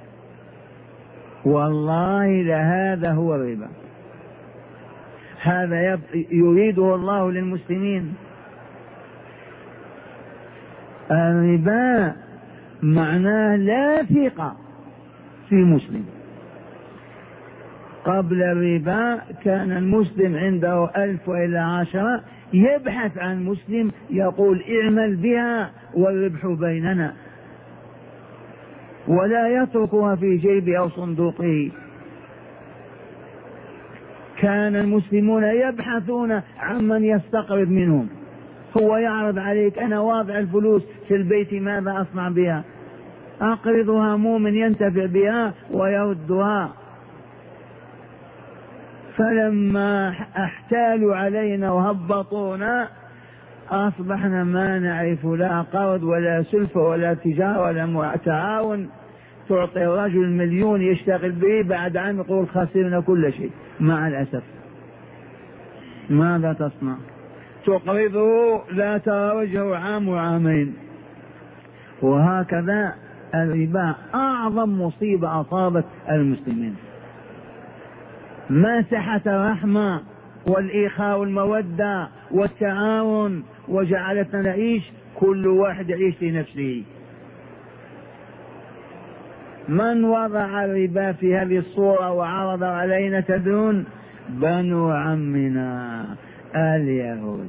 والله لهذا هو الربا. هذا يريده الله للمسلمين. الربا معناه لا ثقة في مسلم. قبل الربا كان المسلم عنده 1000 وإلى 10 يبحث عن مسلم يقول اعمل بها والربح بيننا، ولا يتركها في جيبه أو صندوقه. كان المسلمون يبحثون عن من يستقرض منهم. هو يعرض عليك أنا واضع الفلوس في البيت ماذا أصنع بها؟ أقرضها مؤمن ينتفع بها ويردها. فلما احتالوا علينا وهبطونا أصبحنا ما نعرف لا قرض ولا سلفة ولا تجارة ولا تعاون. تعطي الرجل 1,000,000 يشتغل به، بعد عام يقول خسرنا كل شيء. مع الأسف ماذا تصنع؟ تقرضه لا ترى وجهه عام وعامين. وهكذا الربا أعظم مصيبة أصابت المسلمين. مسحت الرحمة والإخاء والمودة والتعاون، وجعلتنا نعيش كل واحد يعيش لنفسه. من وضع الربا في هذه الصورة وعرض علينا تدرون؟ بنو عمنا اليهود.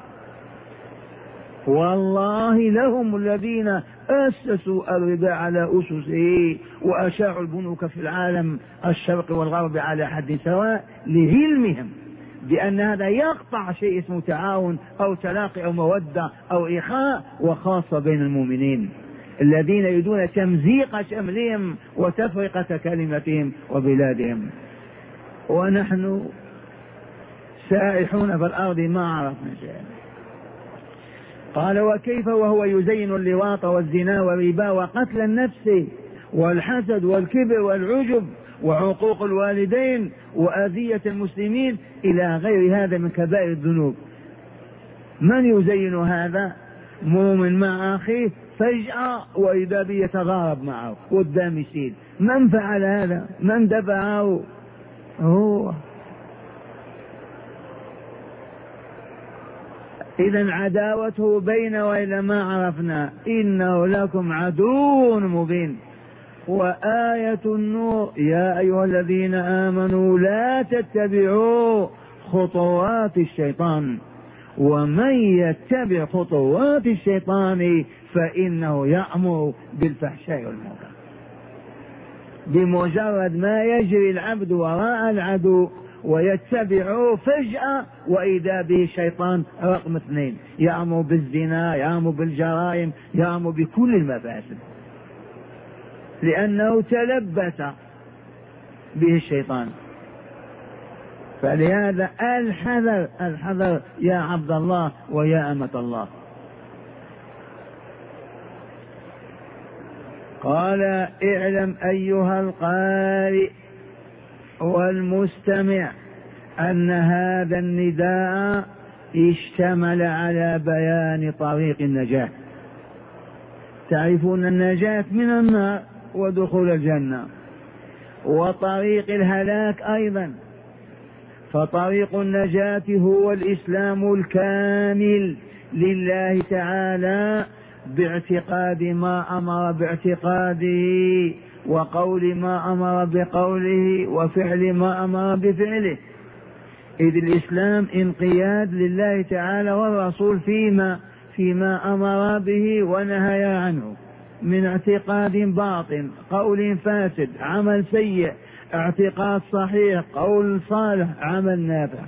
والله لهم الذين أسسوا الربا على أسسه وأشاعوا البنوك في العالم الشرقي والغرب على حد سواء، لعلمهم بأن هذا يقطع شيء اسمه تعاون أو تلاقي أو مودة أو إخاء، وخاصة بين المؤمنين الذين يريدون تمزيق شملهم وتفرقة كلمتهم وبلادهم. ونحن سائحون في الأرض ما عرفنا شيئا. قال: وكيف وهو يزين اللواط والزنا والربا وقتل النفس والحسد والكبر والعجب وعقوق الوالدين وأذية المسلمين إلى غير هذا من كبائر الذنوب. من يزين هذا؟ مؤمن مع أخيه فجأة وإذا به يتضارب معه قدام يسير. من فعل هذا؟ من دفعه؟ هو. إذن عداوته بين وإلى ما عرفنا إنه لكم عدو مبين. وآية النور: يا أيها الذين آمنوا لا تتبعوا خطوات الشيطان ومن يتبع خطوات الشيطان فإنه يأمر بالفحشاء والمنكر. بمجرد ما يجري العبد وراء العدو ويتبعه فجأة وإذا به الشيطان رقم 2، يأمر بالزنا، يأمر بالجرائم، يأمر بكل المفاسد، لأنه تلبس به الشيطان. فلهذا الحذر الحذر يا عبد الله ويا أمة الله. قال: اعلم أيها القارئ والمستمع أن هذا النداء اشتمل على بيان طريق النجاة. تعرفون النجاة من النار ودخول الجنة، وطريق الهلاك أيضا. فطريق النجاة هو الإسلام الكامل لله تعالى باعتقاد ما أمر باعتقاده وقول ما أمر بقوله وفعل ما أمر بفعله. إذ الإسلام انقياد لله تعالى والرسول فيما أمر به ونهى عنه من اعتقاد باطن، قول فاسد، عمل سيء، اعتقاد صحيح، قول صالح، عمل نافع.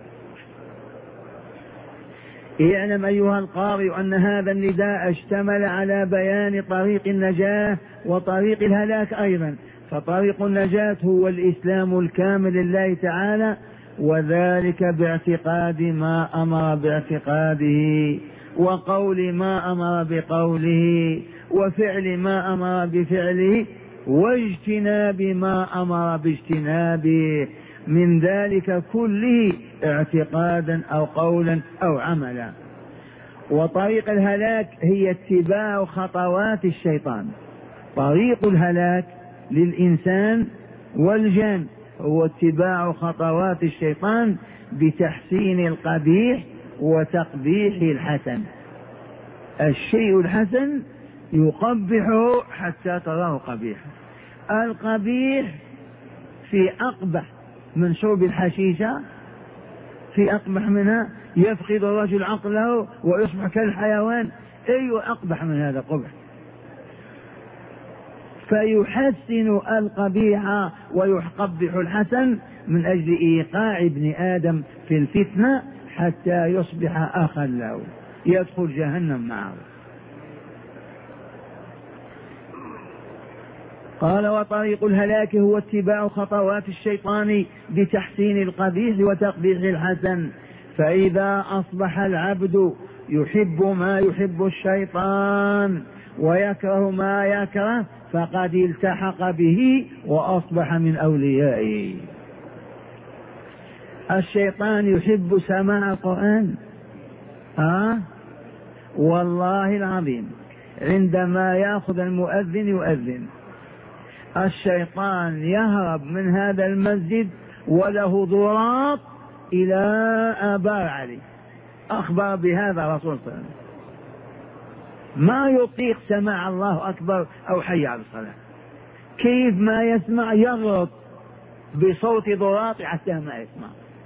اعلم أيها القارئ أن هذا النداء اشتمل على بيان طريق النجاة وطريق الهلاك أيضا. فطريق النجاة هو الإسلام الكامل لله تعالى، وذلك باعتقاد ما أمر باعتقاده وقول ما أمر بقوله وفعل ما أمر بفعله واجتناب ما أمر باجتنابه من ذلك كله اعتقادا أو قولا أو عملا. وطريق الهلاك هي اتباع خطوات الشيطان. طريق الهلاك للإنسان والجن هو اتباع خطوات الشيطان بتحسين القبيح وتقبيح الحسن. الشيء الحسن يقبحه حتى تراه قبيحا. القبيح في أقبح من شرب الحشيشة، في أقبح منها، يفقد الرجل عقله ويصبح كالحيوان. أي أقبح من هذا قبح؟ فيحسن القبيح ويقبح الحسن من أجل إيقاع ابن آدم في الفتنة حتى يصبح أخا له يدخل جهنم معه. قال: وطريق الهلاك هو اتباع خطوات الشيطان بتحسين القبيح وتقبيح الحسن. فإذا أصبح العبد يحب ما يحب الشيطان ويكره ما يكره فقد التحق به وأصبح من أوليائه. الشيطان يحب سماع القرآن، والله العظيم عندما يأخذ المؤذن يؤذن، الشيطان يهرب من هذا المسجد وله ضراط إلى آبار علي، أخبر بهذا رسول صلى الله عليه وسلم، ما يطيق سماع الله أكبر أو حي على الصلاة، كيف ما يسمع يغرط بصوت ضراط حتى ما يسمع.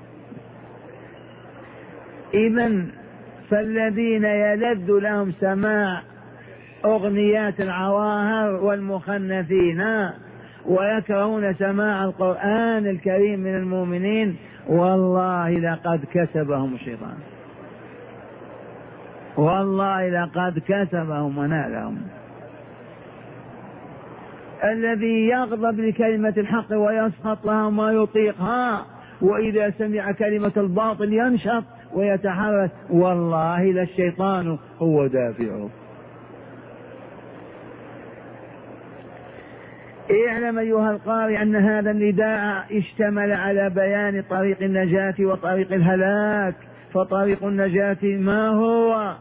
إذن فالذين يلذ لهم سماع أغنيات العواهر والمخنثين ويكرهون سماع القرآن الكريم من المؤمنين، والله لقد كسبهم الشيطان، والله لقد كسبهم ونالهم. الذي يغضب لكلمة الحق ويسخط لها ما يطيقها، وإذا سمع كلمة الباطل ينشط ويتحرك، والله للشيطان هو دافعه. اعلم أيها القارئ أن هذا النداء اشتمل على بيان طريق النجاة وطريق الهلاك، فطريق النجاة ما هو؟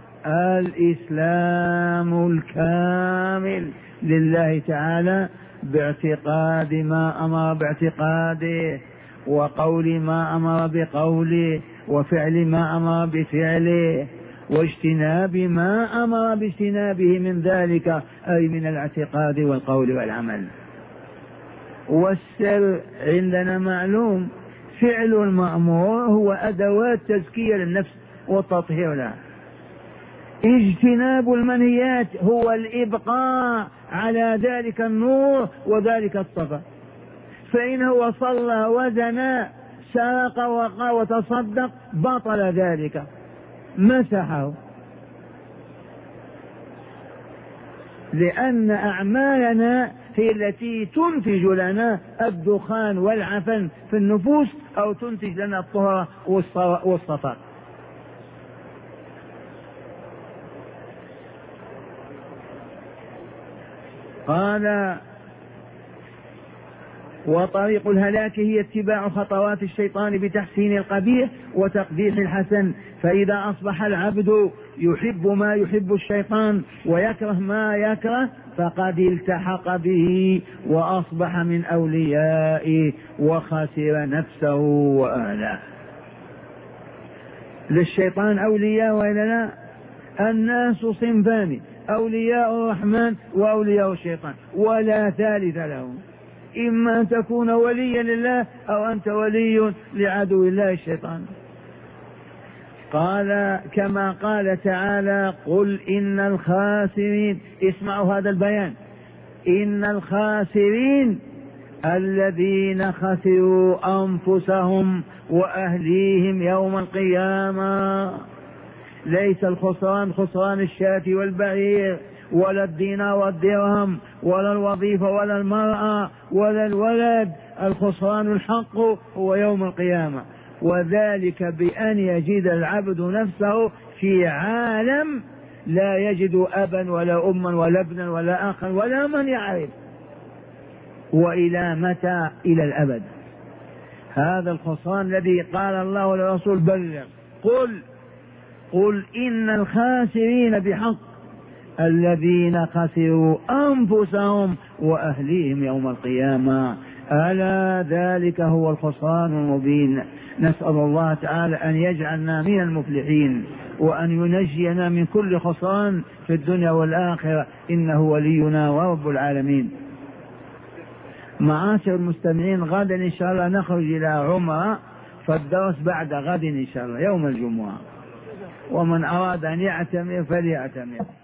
الإسلام الكامل لله تعالى باعتقاد ما أمر باعتقاده، وقول ما أمر بقوله، وفعل ما أمر بفعله، واجتناب ما أمر باجتنابه من ذلك، أي من الاعتقاد والقول والعمل. والسر عندنا معلوم، فعل المأمور هو أدوات تزكية للنفس والتطهير لها، اجتناب المنهيات هو الإبقاء على ذلك النور وذلك الصفا. فإن هو صلى وزنى سرق وقى وتصدق بطل ذلك، مسحه، لأن أعمالنا هي التي تنتج لنا الدخان والعفن في النفوس، أو تنتج لنا الطهر والصفاء. قال وطريق الهلاك هي اتباع خطوات الشيطان بتحسين القبيح وتقبيح الحسن، فإذا أصبح العبد يحب ما يحب الشيطان ويكره ما يكره فقد التحق به وأصبح من أوليائه وخسر نفسه وأهله. للشيطان أولياء وإلا لا؟ الناس صنفان، أولياء الرحمن وأولياء الشيطان، ولا ثالث لهم، إما أن تكون وليا لله أو أنت ولي لعدو الله الشيطان. قال كما قال تعالى قل إن الخاسرين، اسمعوا هذا البيان، إن الخاسرين الذين خسروا أنفسهم وأهليهم يوم القيامة. ليس الخسران خسران الشاة والبعير ولا الدينار والدرهم ولا الوظيفة ولا المرأة ولا الولد، الخسران الحق هو يوم القيامة، وذلك بأن يجد العبد نفسه في عالم لا يجد أبا ولا أما ولا ابنا ولا أخا ولا من يعرف. وإلى متى؟ إلى الأبد. هذا الخسران الذي قال الله للرسول بلغ قل إن الخاسرين بحق الذين خسروا أنفسهم وأهليهم يوم القيامة، ألا ذلك هو الخسران المبين. نسأل الله تعالى أن يجعلنا من المفلحين وأن ينجينا من كل خسران في الدنيا والآخرة، إنه ولينا ورب العالمين. معاشر المستمعين، غدا إن شاء الله نخرج إلى عمرة، فالدرس بعد غد إن شاء الله يوم الجمعة، ومن أراد أن يعتمر فليعتمر.